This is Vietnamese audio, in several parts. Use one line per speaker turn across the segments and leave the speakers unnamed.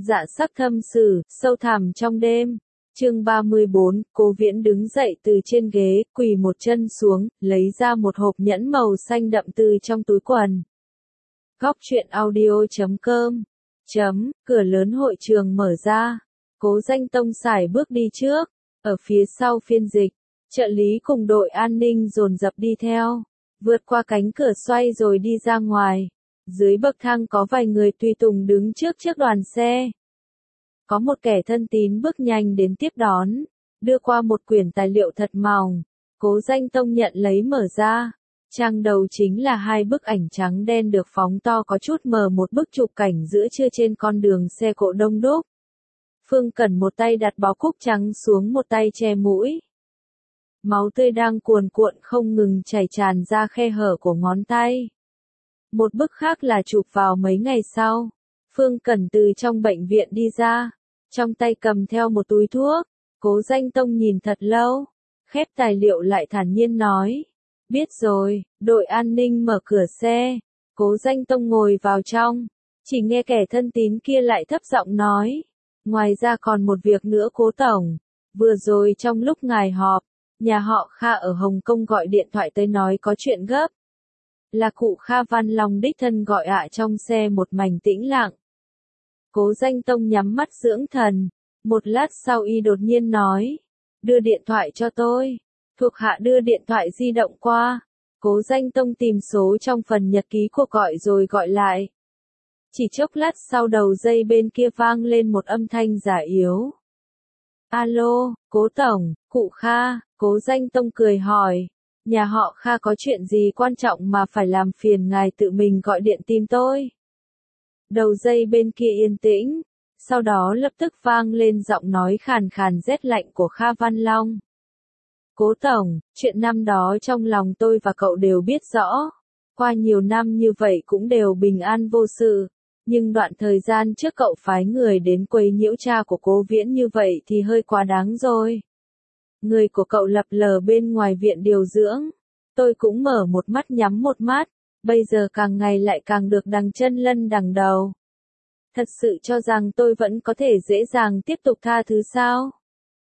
Dạ sắc thâm sử, sâu thẳm trong đêm. Chương 34, Cố Viễn đứng dậy từ trên ghế, quỳ một chân xuống, lấy ra một hộp nhẫn màu xanh đậm từ trong túi quần. Góc truyện audio.com. Cửa lớn hội trường mở ra. Cố Danh Tông sải bước đi trước. Ở phía sau phiên dịch, trợ lý cùng đội an ninh dồn dập đi theo. Vượt qua cánh cửa xoay rồi đi ra ngoài. Dưới bậc thang có vài người tùy tùng đứng trước đoàn xe. Có một kẻ thân tín bước nhanh đến tiếp đón, đưa qua một quyển tài liệu thật mỏng. Cố Danh Tông nhận lấy mở ra. Trang đầu chính là hai bức ảnh trắng đen được phóng to có chút mờ, một bức chụp cảnh giữa trưa trên con đường xe cộ đông đúc. Phương Cẩn một tay đặt bó cúc trắng xuống, một tay che mũi. Máu tươi đang cuồn cuộn không ngừng chảy tràn ra khe hở của ngón tay. Một bức khác là chụp vào mấy ngày sau. Phương Cẩn từ trong bệnh viện đi ra, trong tay cầm theo một túi thuốc. Cố Danh Tông nhìn thật lâu, khép tài liệu lại thản nhiên nói. Biết rồi. Đội an ninh mở cửa xe. Cố Danh Tông ngồi vào trong. Chỉ nghe kẻ thân tín kia lại thấp giọng nói. Ngoài ra còn một việc nữa Cố Tổng. Vừa rồi trong lúc ngài họp, nhà họ Kha ở Hồng Kông gọi điện thoại tới nói có chuyện gấp. Là cụ Kha Văn Long đích thân gọi ạ. Trong xe một mảnh tĩnh lặng. Cố Danh Tông nhắm mắt dưỡng thần. Một lát sau y đột nhiên nói. Đưa điện thoại cho tôi. Thuộc hạ đưa điện thoại di động qua. Cố Danh Tông tìm số trong phần nhật ký cuộc gọi rồi gọi lại. Chỉ chốc lát sau đầu dây bên kia vang lên một âm thanh giả yếu. Alo, Cố Tổng, cụ Kha. Cố Danh Tông cười hỏi. Nhà họ Kha có chuyện gì quan trọng mà phải làm phiền ngài tự mình gọi điện tìm tôi? Đầu dây bên kia yên tĩnh. Sau đó lập tức vang lên giọng nói khàn khàn rét lạnh của Kha Văn Long. Cố Tổng, chuyện năm đó trong lòng tôi và cậu đều biết rõ. Qua nhiều năm như vậy cũng đều bình an vô sự. Nhưng đoạn thời gian trước cậu phái người đến quấy nhiễu cha của Cố Viễn như vậy thì hơi quá đáng rồi. Người của cậu lập lờ bên ngoài viện điều dưỡng. Tôi cũng mở một mắt nhắm một mắt. Bây giờ càng ngày lại càng được đằng chân lân đằng đầu. Thật sự cho rằng tôi vẫn có thể dễ dàng tiếp tục tha thứ sao?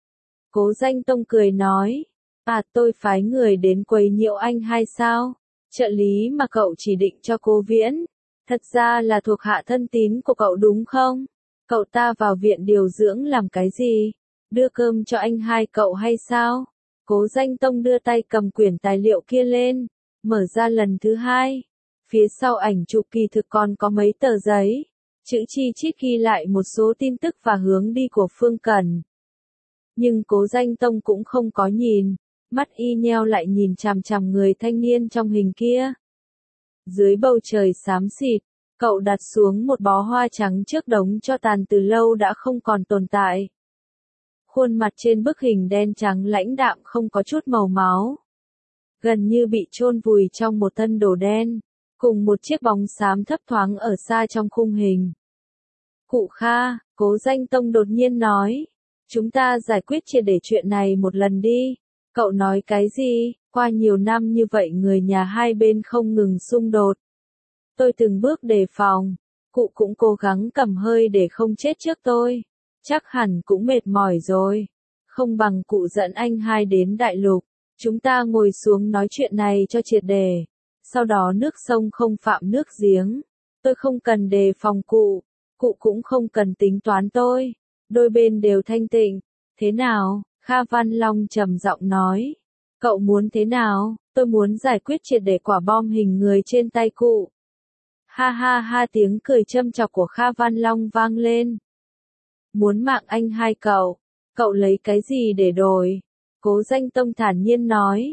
Cố Danh Tông cười nói. À, tôi phái người đến quấy nhiễu anh hay sao? Trợ lý mà cậu chỉ định cho Cố Viễn. Thật ra là thuộc hạ thân tín của cậu đúng không? Cậu ta vào viện điều dưỡng làm cái gì? Đưa cơm cho anh hai cậu hay sao? Cố Danh Tông đưa tay cầm quyển tài liệu kia lên. Mở ra lần thứ hai. Phía sau ảnh chụp kỳ thực còn có mấy tờ giấy. Chữ chi chít ghi lại một số tin tức và hướng đi của Phương Cẩn. Nhưng Cố Danh Tông cũng không có nhìn. Mắt y nheo lại nhìn chằm chằm người thanh niên trong hình kia. Dưới bầu trời xám xịt, cậu đặt xuống một bó hoa trắng trước đống tro tàn từ lâu đã không còn tồn tại. Khuôn mặt trên bức hình đen trắng lãnh đạm không có chút màu máu. Gần như bị chôn vùi trong một thân đồ đen, cùng một chiếc bóng xám thấp thoáng ở xa trong khung hình. Cụ Kha, Cố Danh Tông đột nhiên nói. Chúng ta giải quyết triệt để chuyện này một lần đi. Cậu nói cái gì? Qua nhiều năm như vậy người nhà hai bên không ngừng xung đột. Tôi từng bước đề phòng. Cụ cũng cố gắng cầm hơi để không chết trước tôi. Chắc hẳn cũng mệt mỏi rồi. Không bằng cụ dẫn anh hai đến đại lục. Chúng ta ngồi xuống nói chuyện này cho triệt để. Sau đó nước sông không phạm nước giếng. Tôi không cần đề phòng cụ. Cụ cũng không cần tính toán tôi. Đôi bên đều thanh tịnh. Thế nào? Kha Văn Long trầm giọng nói. Cậu muốn thế nào? Tôi muốn giải quyết triệt để quả bom hình người trên tay cụ. Ha ha ha, tiếng cười châm chọc của Kha Văn Long vang lên. Muốn mạng anh hai cậu. Cậu lấy cái gì để đổi? Cố Danh Tông thản nhiên nói.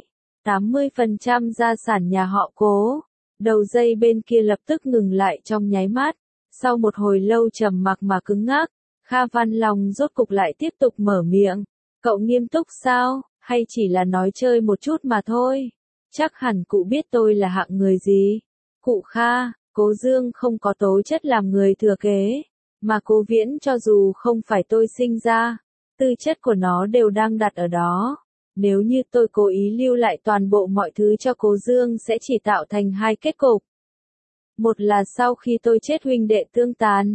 80% gia sản nhà họ Cố. Đầu dây bên kia lập tức ngừng lại trong nháy mắt. Sau một hồi lâu trầm mặc mà cứng ngắc, Kha Văn Long rốt cục lại tiếp tục mở miệng. Cậu nghiêm túc sao? Hay chỉ là nói chơi một chút mà thôi? Chắc hẳn cụ biết tôi là hạng người gì. Cụ Kha, Cố Dương không có tố chất làm người thừa kế. Mà Cố Viễn cho dù không phải tôi sinh ra, tư chất của nó đều đang đặt ở đó. Nếu như tôi cố ý lưu lại toàn bộ mọi thứ cho Cố Dương sẽ chỉ tạo thành hai kết cục. Một là sau khi tôi chết huynh đệ tương tàn,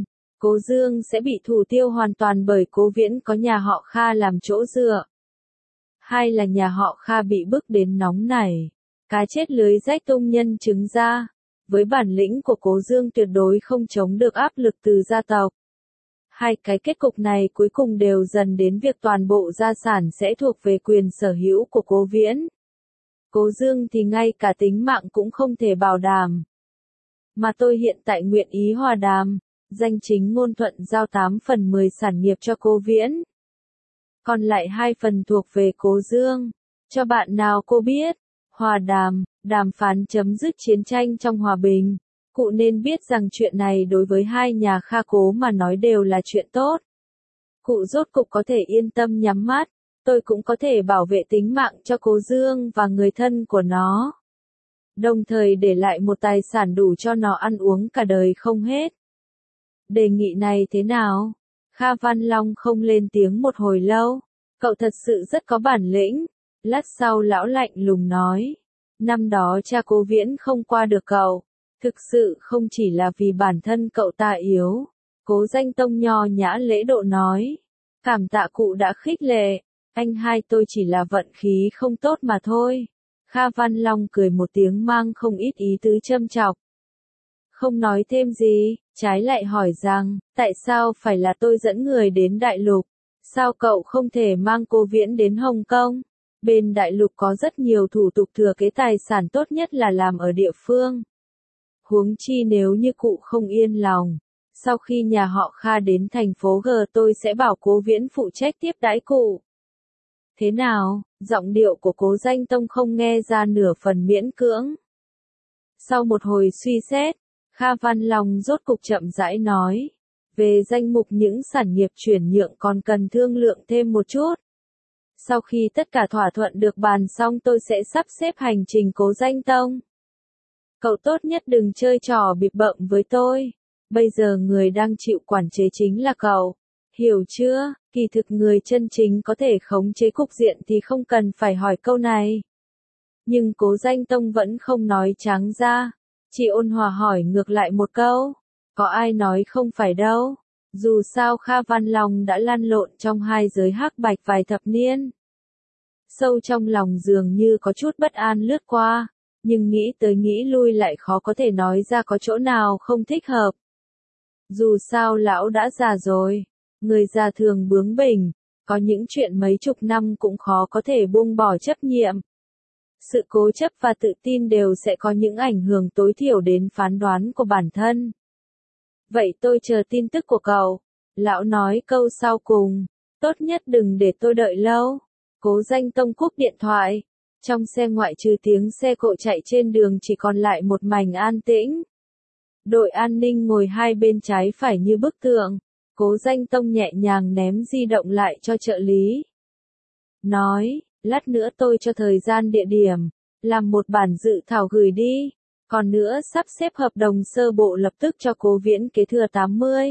Cố Dương sẽ bị thủ tiêu hoàn toàn bởi Cố Viễn có nhà họ Kha làm chỗ dựa. Hai là nhà họ Kha bị bức đến nóng nảy. Cá chết lưới rách tung nhân chứng ra. Với bản lĩnh của Cố Dương tuyệt đối không chống được áp lực từ gia tộc. Hai cái kết cục này cuối cùng đều dần đến việc toàn bộ gia sản sẽ thuộc về quyền sở hữu của Cố Viễn. Cố Dương thì ngay cả tính mạng cũng không thể bảo đảm. Mà tôi hiện tại nguyện ý hòa đàm, danh chính ngôn thuận giao 8/10 sản nghiệp cho Cố Viễn. Còn lại 2 phần thuộc về Cố Dương. Cho bạn nào cô biết, hòa đàm, đàm phán chấm dứt chiến tranh trong hòa bình. Cụ nên biết rằng chuyện này đối với hai nhà Kha Cố mà nói đều là chuyện tốt. Cụ rốt cục có thể yên tâm nhắm mắt, tôi cũng có thể bảo vệ tính mạng cho Cố Dương và người thân của nó. Đồng thời để lại một tài sản đủ cho nó ăn uống cả đời không hết. Đề nghị này thế nào? Kha Văn Long không lên tiếng một hồi lâu. Cậu thật sự rất có bản lĩnh. Lát sau lão lạnh lùng nói. Năm đó cha Cố Viễn không qua được cậu. Thực sự không chỉ là vì bản thân cậu ta yếu. Cố Danh Tông nho nhã lễ độ nói. Cảm tạ cụ đã khích lệ. Anh hai tôi chỉ là vận khí không tốt mà thôi. Kha Văn Long cười một tiếng mang không ít ý tứ châm chọc. Không nói thêm gì, trái lại hỏi rằng, tại sao phải là tôi dẫn người đến Đại Lục? Sao cậu không thể mang Cố Viễn đến Hồng Kông? Bên Đại Lục có rất nhiều thủ tục thừa kế tài sản, tốt nhất là làm ở địa phương. Huống chi nếu như cụ không yên lòng, sau khi nhà họ Kha đến thành phố G tôi sẽ bảo Cố Viễn phụ trách tiếp đãi cụ. Thế nào, giọng điệu của Cố Danh Tông không nghe ra nửa phần miễn cưỡng. Sau một hồi suy xét, Kha Văn Long rốt cục chậm rãi nói. Về danh mục những sản nghiệp chuyển nhượng còn cần thương lượng thêm một chút. Sau khi tất cả thỏa thuận được bàn xong tôi sẽ sắp xếp hành trình Cố Danh Tông. Cậu tốt nhất đừng chơi trò bịp bợm với tôi. Bây giờ người đang chịu quản chế chính là cậu. Hiểu chưa? Kỳ thực người chân chính có thể khống chế cục diện thì không cần phải hỏi câu này. Nhưng Cố Danh Tông vẫn không nói trắng ra. Chỉ ôn hòa hỏi ngược lại một câu. Có ai nói không phải đâu. Dù sao Kha Văn Long đã lăn lộn trong hai giới hắc bạch vài thập niên. Sâu trong lòng dường như có chút bất an lướt qua. Nhưng nghĩ tới nghĩ lui lại khó có thể nói ra có chỗ nào không thích hợp. Dù sao lão đã già rồi. Người già thường bướng bỉnh. Có những chuyện mấy chục năm cũng khó có thể buông bỏ chấp nhiệm. Sự cố chấp và tự tin đều sẽ có những ảnh hưởng tối thiểu đến phán đoán của bản thân. Vậy tôi chờ tin tức của cậu. Lão nói câu sau cùng. Tốt nhất đừng để tôi đợi lâu. Cố Danh Tông cúp điện thoại. Trong xe ngoại trừ tiếng xe cộ chạy trên đường chỉ còn lại một mảnh an tĩnh. Đội an ninh ngồi hai bên trái phải như bức tượng. Cố Danh Tông nhẹ nhàng ném di động lại cho trợ lý. Nói, lát nữa tôi cho thời gian địa điểm, làm một bản dự thảo gửi đi. Còn nữa sắp xếp hợp đồng sơ bộ lập tức cho Cố Viễn kế thừa 80.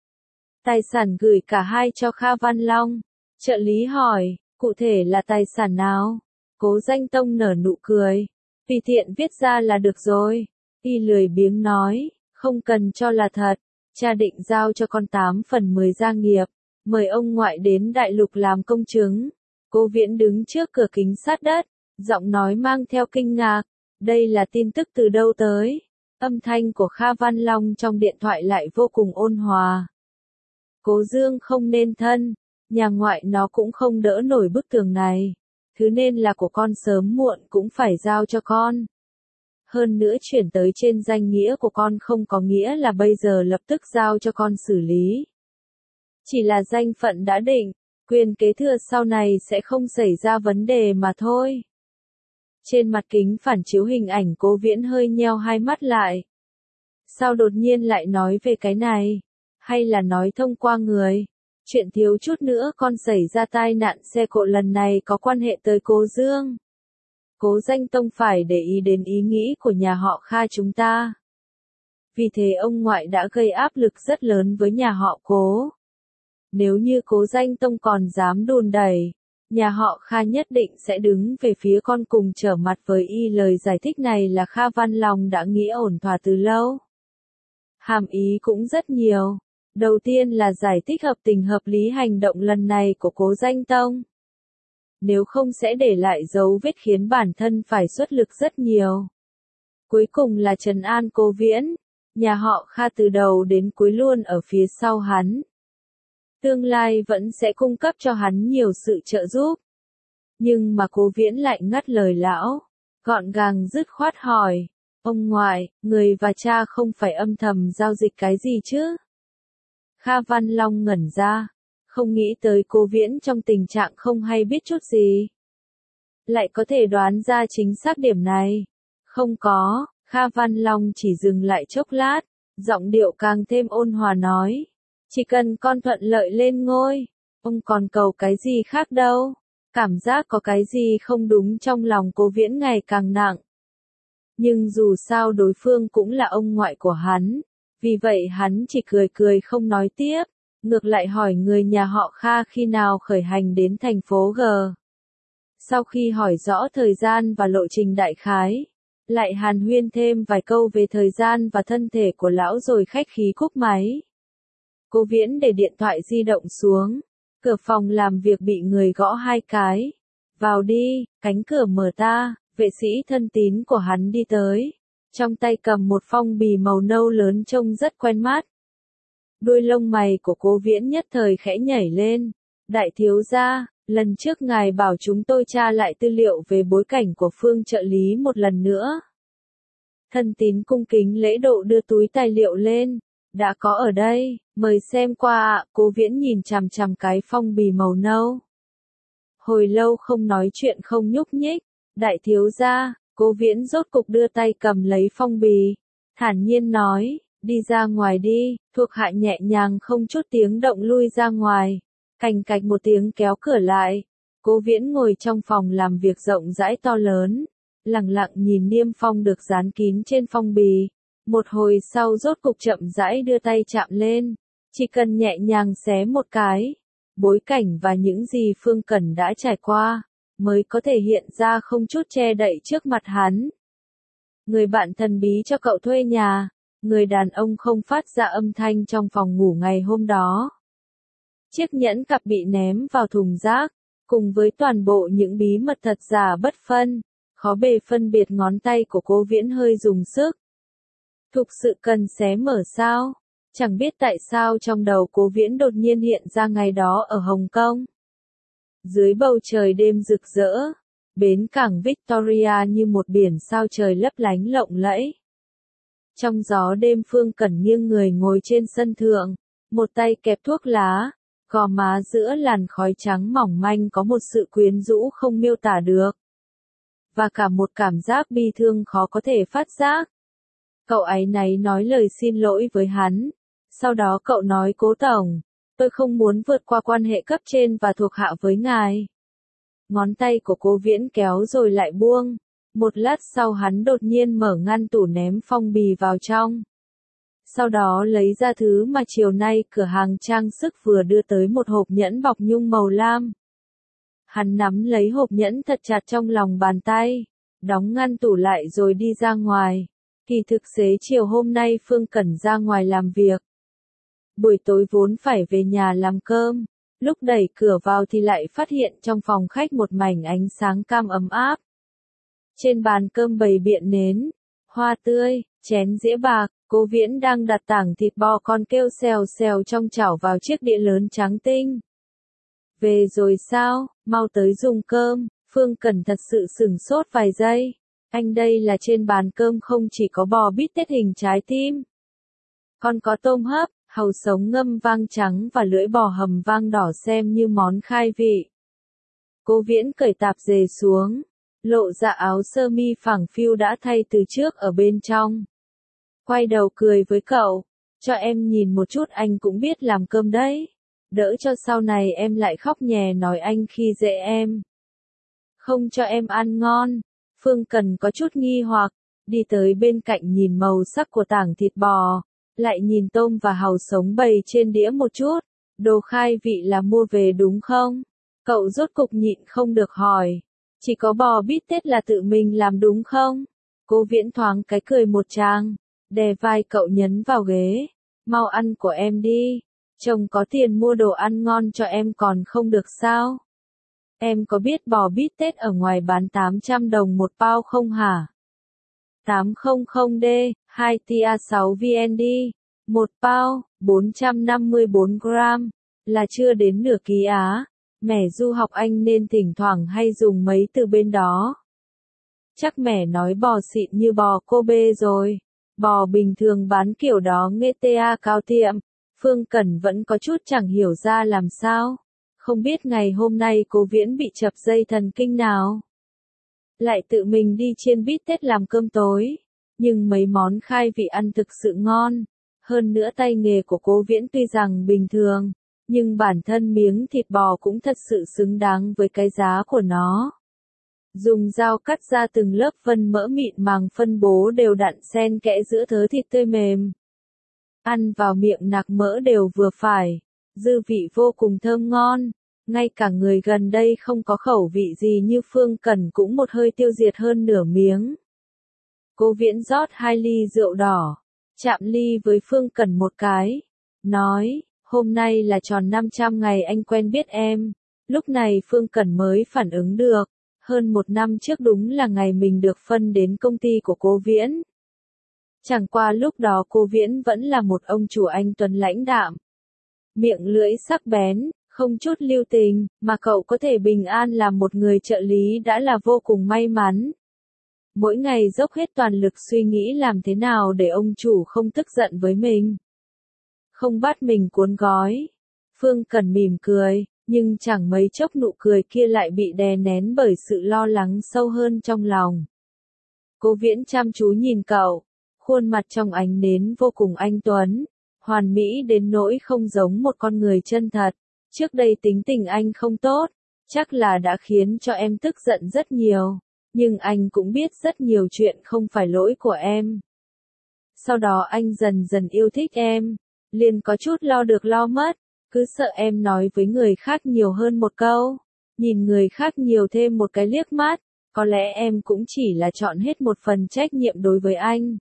Tài sản gửi cả hai cho Kha Văn Long. Trợ lý hỏi, cụ thể là tài sản nào? Cố Danh Tông nở nụ cười. Tùy tiện viết ra là được rồi. Y lười biếng nói, không cần cho là thật. Cha định giao cho con 8/10 gia nghiệp. Mời ông ngoại đến Đại Lục làm công chứng. Cố Viễn đứng trước cửa kính sát đất. Giọng nói mang theo kinh ngạc. Đây là tin tức từ đâu tới? Âm thanh của Kha Văn Long trong điện thoại lại vô cùng ôn hòa. Cố Dương không nên thân. Nhà ngoại nó cũng không đỡ nổi bức tường này. Thứ nên là của con sớm muộn cũng phải giao cho con. Hơn nữa chuyển tới trên danh nghĩa của con không có nghĩa là bây giờ lập tức giao cho con xử lý. Chỉ là danh phận đã định, quyền kế thừa sau này sẽ không xảy ra vấn đề mà thôi. Trên mặt kính phản chiếu hình ảnh Cố Viễn hơi nheo hai mắt lại. Sao đột nhiên lại nói về cái này? Hay là nói thông qua người? Chuyện thiếu chút nữa con xảy ra tai nạn xe cộ lần này có quan hệ tới Cố Dương. Cố Danh Tông phải để ý đến ý nghĩ của nhà họ Kha chúng ta. Vì thế ông ngoại đã gây áp lực rất lớn với nhà họ Cố. Nếu như Cố Danh Tông còn dám đùn đẩy, nhà họ Kha nhất định sẽ đứng về phía con cùng trở mặt với y. Lời giải thích này là Kha Văn Long đã nghĩ ổn thỏa từ lâu. Hàm ý cũng rất nhiều. Đầu tiên là giải thích hợp tình hợp lý hành động lần này của Cố Danh Tông. Nếu không sẽ để lại dấu vết khiến bản thân phải xuất lực rất nhiều. Cuối cùng là trấn an Cố Viễn, nhà họ Kha từ đầu đến cuối luôn ở phía sau hắn. Tương lai vẫn sẽ cung cấp cho hắn nhiều sự trợ giúp. Nhưng mà Cố Viễn lại ngắt lời lão, gọn gàng dứt khoát hỏi, ông ngoại, người và cha không phải âm thầm giao dịch cái gì chứ? Kha Văn Long ngẩn ra, không nghĩ tới Cố Viễn trong tình trạng không hay biết chút gì. Lại có thể đoán ra chính xác điểm này. Không có, Kha Văn Long chỉ dừng lại chốc lát, giọng điệu càng thêm ôn hòa nói. Chỉ cần con thuận lợi lên ngôi, ông còn cầu cái gì khác đâu. Cảm giác có cái gì không đúng trong lòng Cố Viễn ngày càng nặng. Nhưng dù sao đối phương cũng là ông ngoại của hắn, vì vậy hắn chỉ cười cười không nói tiếp, ngược lại hỏi người nhà họ Kha khi nào khởi hành đến thành phố G. Sau khi hỏi rõ thời gian và lộ trình đại khái, lại hàn huyên thêm vài câu về thời gian và thân thể của lão rồi khách khí cúp máy. Cố Viễn để điện thoại di động xuống, cửa phòng làm việc bị người gõ 2 cái. Vào đi, cánh cửa mở ta, vệ sĩ thân tín của hắn đi tới. Trong tay cầm một phong bì màu nâu lớn trông rất quen mắt. Đuôi lông mày của Cố Viễn nhất thời khẽ nhảy lên. Đại thiếu gia, lần trước ngài bảo chúng tôi tra lại tư liệu về bối cảnh của Phương trợ lý một lần nữa. Thân tín cung kính lễ độ đưa túi tài liệu lên. Đã có ở đây, mời xem qua ạ. Cố Viễn nhìn chằm chằm cái phong bì màu nâu. Hồi lâu không nói chuyện không nhúc nhích. Đại thiếu gia, Cố Viễn rốt cục đưa tay cầm lấy phong bì. Thản nhiên nói, đi ra ngoài đi. Thuộc hạ nhẹ nhàng không chút tiếng động lui ra ngoài. Cành cạch một tiếng kéo cửa lại. Cố Viễn ngồi trong phòng làm việc rộng rãi to lớn. Lặng lặng nhìn niêm phong được dán kín trên phong bì. Một hồi sau rốt cục chậm rãi đưa tay chạm lên. Chỉ cần nhẹ nhàng xé một cái. Bối cảnh và những gì Phương Cẩn đã trải qua, mới có thể hiện ra không chút che đậy trước mặt hắn. Người bạn thần bí cho cậu thuê nhà, người đàn ông không phát ra âm thanh trong phòng ngủ ngày hôm đó. Chiếc nhẫn cặp bị ném vào thùng rác, cùng với toàn bộ những bí mật thật giả bất phân, khó bề phân biệt. Ngón tay của Cố Viễn hơi dùng sức. Thực sự cần xé mở sao? Chẳng biết tại sao trong đầu Cố Viễn đột nhiên hiện ra ngày đó ở Hồng Kông. Dưới bầu trời đêm rực rỡ, bến cảng Victoria như một biển sao trời lấp lánh lộng lẫy. Trong gió đêm Phương Cẩn nghiêng người ngồi trên sân thượng, một tay kẹp thuốc lá, gò má giữa làn khói trắng mỏng manh có một sự quyến rũ không miêu tả được. Và cả một cảm giác bi thương khó có thể phát giác. Cậu áy náy nói lời xin lỗi với hắn. Sau đó cậu nói Cố tổng, tôi không muốn vượt qua quan hệ cấp trên và thuộc hạ với ngài. Ngón tay của Cố Viễn kéo rồi lại buông. Một lát sau hắn đột nhiên mở ngăn tủ ném phong bì vào trong. Sau đó lấy ra thứ mà chiều nay cửa hàng trang sức vừa đưa tới, một hộp nhẫn bọc nhung màu lam. Hắn nắm lấy hộp nhẫn thật chặt trong lòng bàn tay, đóng ngăn tủ lại rồi đi ra ngoài. Kỳ thực xế chiều hôm nay Phương Cẩn ra ngoài làm việc. Buổi tối vốn phải về nhà làm cơm, lúc đẩy cửa vào thì lại phát hiện trong phòng khách một mảnh ánh sáng cam ấm áp. Trên bàn cơm bày biện nến, hoa tươi, chén dĩa bạc, Cố Viễn đang đặt tảng thịt bò con kêu xèo xèo trong chảo vào chiếc đĩa lớn trắng tinh. Về rồi sao, mau tới dùng cơm. Phương Cẩn thật sự sửng sốt vài giây. Anh, đây là trên bàn cơm không chỉ có bò bít tết hình trái tim, còn có tôm hấp, hàu sống ngâm vang trắng và lưỡi bò hầm vang đỏ xem như món khai vị. Cố Viễn cởi tạp dề xuống, lộ ra áo sơ mi phẳng phiu đã thay từ trước ở bên trong. Quay đầu cười với cậu, cho em nhìn một chút, anh cũng biết làm cơm đấy. Đỡ cho sau này em lại khóc nhè nói anh khi dễ em. Không cho em ăn ngon. Phương Cần có chút nghi hoặc, đi tới bên cạnh nhìn màu sắc của tảng thịt bò, lại nhìn tôm và hàu sống bày trên đĩa một chút. Đồ khai vị là mua về đúng không? Cậu rốt cục nhịn không được hỏi. Chỉ có bò bít tết là tự mình làm đúng không? Cố Viễn thoáng cái cười một tràng, đè vai cậu nhấn vào ghế. Mau ăn của em đi, Chồng có tiền mua đồ ăn ngon cho em còn không được sao? Em có biết bò bít tết ở ngoài bán 800 đồng một bao không hả? 800D, 2 tia 6 VND, một bao, 454 gram, là chưa đến nửa ký á. Mẹ du học Anh nên thỉnh thoảng hay dùng mấy từ bên đó. Chắc mẹ nói bò xịn như bò Kobe rồi. Bò bình thường bán kiểu đó nghe ta cao tiệm. Phương Cẩn vẫn có chút chẳng hiểu ra làm sao. Không biết ngày hôm nay cô Viễn bị chập dây thần kinh nào. Lại tự mình đi chiên bít tết làm cơm tối. Nhưng mấy món khai vị ăn thực sự ngon. Hơn nữa tay nghề của cô Viễn tuy rằng bình thường. Nhưng bản thân miếng thịt bò cũng thật sự xứng đáng với cái giá của nó. Dùng dao cắt ra từng lớp vân mỡ mịn màng phân bố đều đặn xen kẽ giữa thớ thịt tươi mềm. Ăn vào miệng nạc mỡ đều vừa phải, dư vị vô cùng thơm ngon. Ngay cả người gần đây không có khẩu vị gì như Phương Cẩn cũng một hơi tiêu diệt hơn nửa miếng. Cô Viễn rót 2 ly rượu đỏ, chạm ly với Phương Cẩn một cái, nói, hôm nay là tròn 500 ngày anh quen biết em. Lúc này Phương Cẩn mới phản ứng được, hơn 1 năm trước đúng là ngày mình được phân đến công ty của cô Viễn. Chẳng qua lúc đó cô Viễn vẫn là một ông chủ anh tuấn lãnh đạm. Miệng lưỡi sắc bén, không chút lưu tình, mà cậu có thể bình an làm một người trợ lý đã là vô cùng may mắn. Mỗi ngày dốc hết toàn lực suy nghĩ làm thế nào để ông chủ không tức giận với mình. Không bắt mình cuốn gói. Phương Cẩn mỉm cười, nhưng chẳng mấy chốc nụ cười kia lại bị đè nén bởi sự lo lắng sâu hơn trong lòng. Cô Viễn chăm chú nhìn cậu, khuôn mặt trong ánh nến vô cùng anh tuấn, hoàn mỹ đến nỗi không giống một con người chân thật. Trước đây tính tình anh không tốt, chắc là đã khiến cho em tức giận rất nhiều, nhưng anh cũng biết rất nhiều chuyện không phải lỗi của em. Sau đó anh dần dần yêu thích em, liền có chút lo được lo mất, cứ sợ em nói với người khác nhiều hơn một câu, nhìn người khác nhiều thêm một cái liếc mắt, có lẽ em cũng chỉ là chọn hết một phần trách nhiệm đối với anh.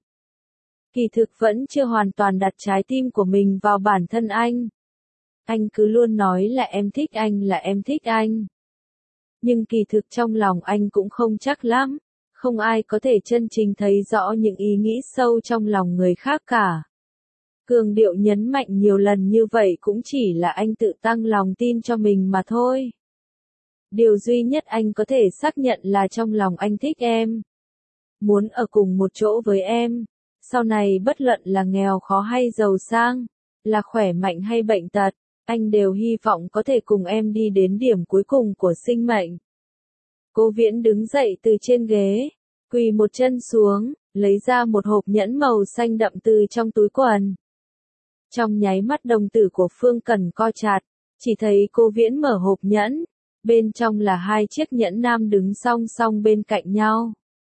Kỳ thực vẫn chưa hoàn toàn đặt trái tim của mình vào bản thân anh. Anh cứ luôn nói là em thích anh, là em thích anh. Nhưng kỳ thực trong lòng anh cũng không chắc lắm, không ai có thể chân chính thấy rõ những ý nghĩ sâu trong lòng người khác cả. Cường điệu nhấn mạnh nhiều lần như vậy cũng chỉ là anh tự tăng lòng tin cho mình mà thôi. Điều duy nhất anh có thể xác nhận là trong lòng anh thích em. Muốn ở cùng một chỗ với em. Sau này bất luận là nghèo khó hay giàu sang, là khỏe mạnh hay bệnh tật, anh đều hy vọng có thể cùng em đi đến điểm cuối cùng của sinh mệnh. Cô Viễn đứng dậy từ trên ghế, quỳ một chân xuống, lấy ra một hộp nhẫn màu xanh đậm từ trong túi quần. Trong nháy mắt đồng tử của Phương Cẩn co chặt, chỉ thấy cô Viễn mở hộp nhẫn, bên trong là 2 chiếc nhẫn nam đứng song song bên cạnh nhau.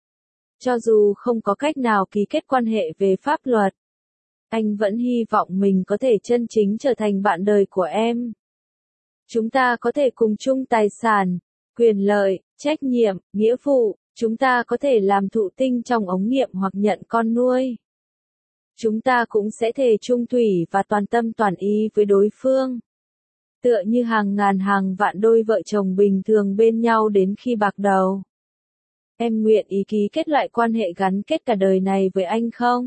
Cho dù không có cách nào ký kết quan hệ về pháp luật, anh vẫn hy vọng mình có thể chân chính trở thành bạn đời của em. Chúng ta có thể cùng chung tài sản, quyền lợi, trách nhiệm, nghĩa vụ, chúng ta có thể làm thụ tinh trong ống nghiệm hoặc nhận con nuôi. Chúng ta cũng sẽ thề chung thủy và toàn tâm toàn ý với đối phương. Tựa như hàng ngàn hàng vạn đôi vợ chồng bình thường bên nhau đến khi bạc đầu. Em nguyện ý ký kết lại quan hệ gắn kết cả đời này với anh không?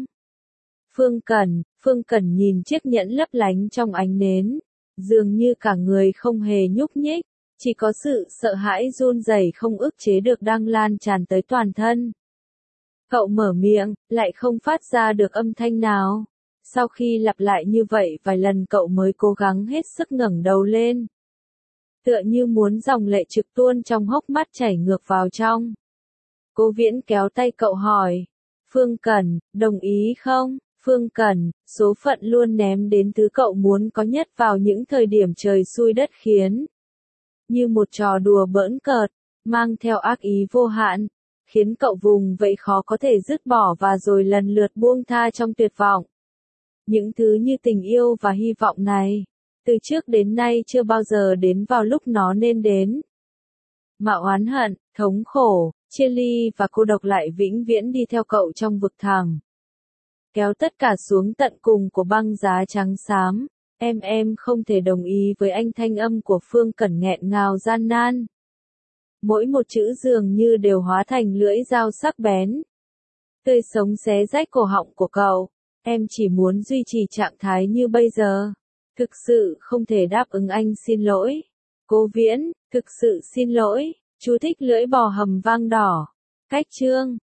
Phương Cẩn nhìn chiếc nhẫn lấp lánh trong ánh nến, dường như cả người không hề nhúc nhích, chỉ có sự sợ hãi run rẩy không ức chế được đang lan tràn tới toàn thân. Cậu mở miệng, lại không phát ra được âm thanh nào. Sau khi lặp lại như vậy vài lần cậu mới cố gắng hết sức ngẩng đầu lên. Tựa như muốn dòng lệ trực tuôn trong hốc mắt chảy ngược vào trong. Cô Viễn kéo tay cậu hỏi. Phương Cẩn, đồng ý không? Phương Cẩn, số phận luôn ném đến thứ cậu muốn có nhất vào những thời điểm trời xui đất khiến. Như một trò đùa bỡn cợt, mang theo ác ý vô hạn, khiến cậu vùng vẫy khó có thể dứt bỏ và rồi lần lượt buông tha trong tuyệt vọng. Những thứ như tình yêu và hy vọng này, từ trước đến nay chưa bao giờ đến vào lúc nó nên đến. Mà oán hận, thống khổ, chia ly và cô độc lại vĩnh viễn đi theo cậu trong vực thẳm. Kéo tất cả xuống tận cùng của băng giá trắng xám. Em không thể đồng ý với anh, thanh âm của Phương Cẩn nghẹn ngào gian nan. Mỗi một chữ dường như đều hóa thành lưỡi dao sắc bén. Tươi sống xé rách cổ họng của cậu. Em chỉ muốn duy trì trạng thái như bây giờ. Thực sự không thể đáp ứng anh, xin lỗi. Cố Viễn, thực sự xin lỗi. Chú thích lưỡi bò hầm vang đỏ. Cách chương.